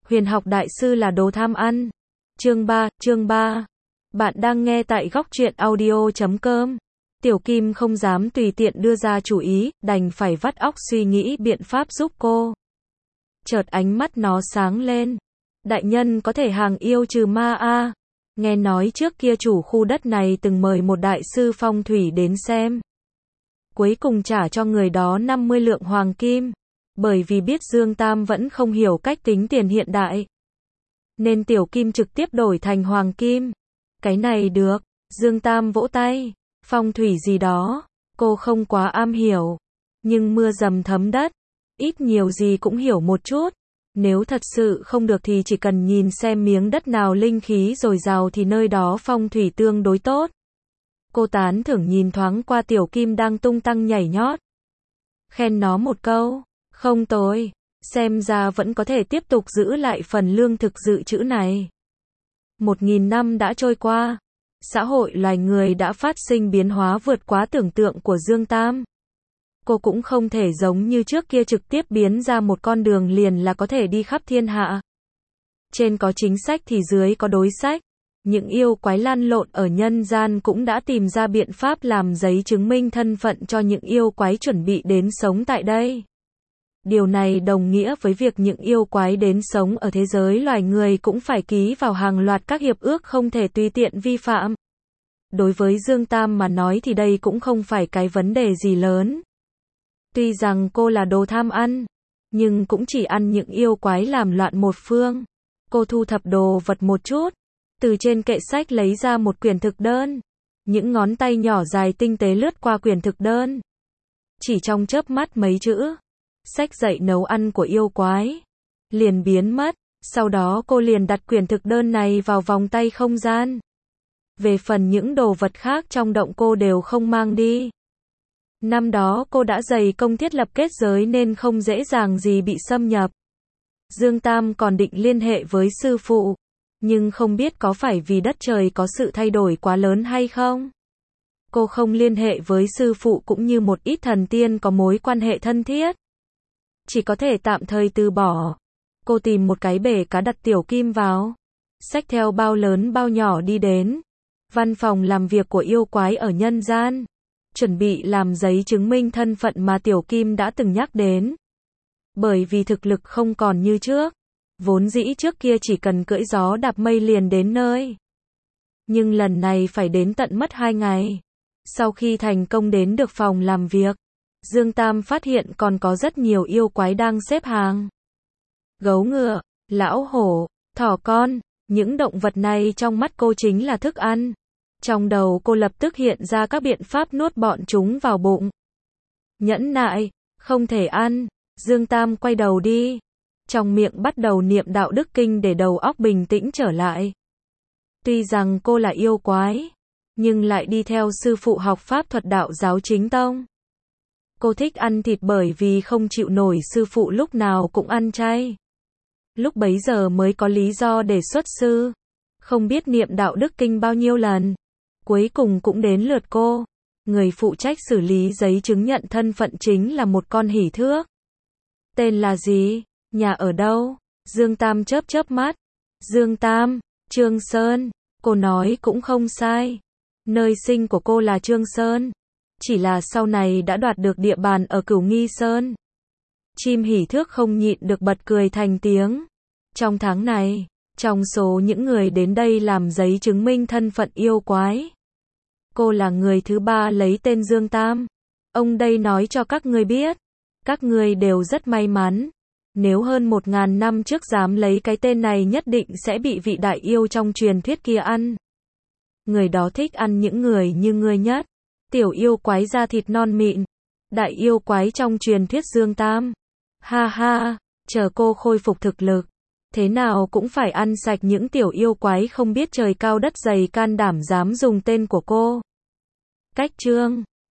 Huyền học đại sư là đồ tham ăn. Chương 3. Bạn đang nghe tại góc truyện audio.com. Tiểu Kim không dám tùy tiện đưa ra chủ ý, đành phải vắt óc suy nghĩ biện pháp giúp cô. Chợt ánh mắt nó sáng lên. Đại nhân có thể hàng yêu trừ ma a? Nghe nói trước kia chủ khu đất này từng mời một đại sư phong thủy đến xem. Cuối cùng trả cho người đó 50 lượng hoàng kim. Bởi vì biết Dương Tam vẫn không hiểu cách tính tiền hiện đại, nên Tiểu Kim trực tiếp đổi thành hoàng kim. Cái này được. Dương Tam vỗ tay. Phong thủy gì đó, cô không quá am hiểu. Nhưng mưa dầm thấm đất, ít nhiều gì cũng hiểu một chút. Nếu thật sự không được thì chỉ cần nhìn xem miếng đất nào linh khí dồi dào thì nơi đó phong thủy tương đối tốt. Cô tán thưởng nhìn thoáng qua Tiểu Kim đang tung tăng nhảy nhót. Khen nó một câu. Không tồi, xem ra vẫn có thể tiếp tục giữ lại phần lương thực dự trữ này. 1000 năm đã trôi qua, xã hội loài người đã phát sinh biến hóa vượt quá tưởng tượng của Dương Tam. Cô cũng không thể giống như trước kia trực tiếp biến ra một con đường liền là có thể đi khắp thiên hạ. Trên có chính sách thì dưới có đối sách. Những yêu quái lăn lộn ở nhân gian cũng đã tìm ra biện pháp làm giấy chứng minh thân phận cho những yêu quái chuẩn bị đến sống tại đây. Điều này đồng nghĩa với việc những yêu quái đến sống ở thế giới loài người cũng phải ký vào hàng loạt các hiệp ước không thể tùy tiện vi phạm. Đối với Dương Tam mà nói thì đây cũng không phải cái vấn đề gì lớn. Tuy rằng cô là đồ tham ăn, nhưng cũng chỉ ăn những yêu quái làm loạn một phương. Cô thu thập đồ vật một chút, từ trên kệ sách lấy ra một quyển thực đơn. Những ngón tay nhỏ dài tinh tế lướt qua quyển thực đơn. Chỉ trong chớp mắt mấy chữ sách dạy nấu ăn của yêu quái liền biến mất. Sau đó cô liền đặt quyển thực đơn này vào vòng tay không gian. Về phần những đồ vật khác trong động cô đều không mang đi. Năm đó cô đã dày công thiết lập kết giới nên không dễ dàng gì bị xâm nhập. Dương Tam còn định liên hệ với sư phụ, nhưng không biết có phải vì đất trời có sự thay đổi quá lớn hay không. Cô không liên hệ với sư phụ cũng như một ít thần tiên có mối quan hệ thân thiết, chỉ có thể tạm thời từ bỏ. Cô tìm một cái bể cá đặt Tiểu Kim vào, xách theo bao lớn bao nhỏ đi đến văn phòng làm việc của yêu quái ở nhân gian, chuẩn bị làm giấy chứng minh thân phận mà Tiểu Kim đã từng nhắc đến. Bởi vì thực lực không còn như trước, vốn dĩ trước kia chỉ cần cưỡi gió đạp mây liền đến nơi. Nhưng lần này phải đến tận mất 2 ngày. Sau khi thành công đến được phòng làm việc, Dương Tam phát hiện còn có rất nhiều yêu quái đang xếp hàng. Gấu ngựa, lão hổ, thỏ con, những động vật này trong mắt cô chính là thức ăn. Trong đầu cô lập tức hiện ra các biện pháp nuốt bọn chúng vào bụng. Nhẫn nại, không thể ăn. Dương Tam quay đầu đi, trong miệng bắt đầu niệm đạo đức kinh để đầu óc bình tĩnh trở lại. Tuy rằng cô là yêu quái, nhưng lại đi theo sư phụ học pháp thuật đạo giáo chính tông. Cô thích ăn thịt bởi vì không chịu nổi sư phụ lúc nào cũng ăn chay. Lúc bấy giờ mới có lý do để xuất sư. Không biết niệm đạo đức kinh bao nhiêu lần. Cuối cùng cũng đến lượt cô. Người phụ trách xử lý giấy chứng nhận thân phận chính là một con hỉ thước. Tên là gì? Nhà ở đâu? Dương Tam chớp chớp mắt. Dương Tam, Trương Sơn. Cô nói cũng không sai. Nơi sinh của cô là Trương Sơn. Chỉ là sau này đã đoạt được địa bàn ở Cửu Nghi Sơn. Chim hỉ thước không nhịn được bật cười thành tiếng. Trong tháng này, trong số những người đến đây làm giấy chứng minh thân phận yêu quái, cô là người thứ 3 lấy tên Dương Tam. Ông đây nói cho các người biết, các người đều rất may mắn. Nếu hơn 1000 năm trước dám lấy cái tên này nhất định sẽ bị vị đại yêu trong truyền thuyết kia ăn. Người đó thích ăn những người như ngươi nhất. Tiểu yêu quái da thịt non mịn. Đại yêu quái trong truyền thuyết Dương Tam. Ha ha, chờ cô khôi phục thực lực, thế nào cũng phải ăn sạch những tiểu yêu quái không biết trời cao đất dày can đảm dám dùng tên của cô. Cách chương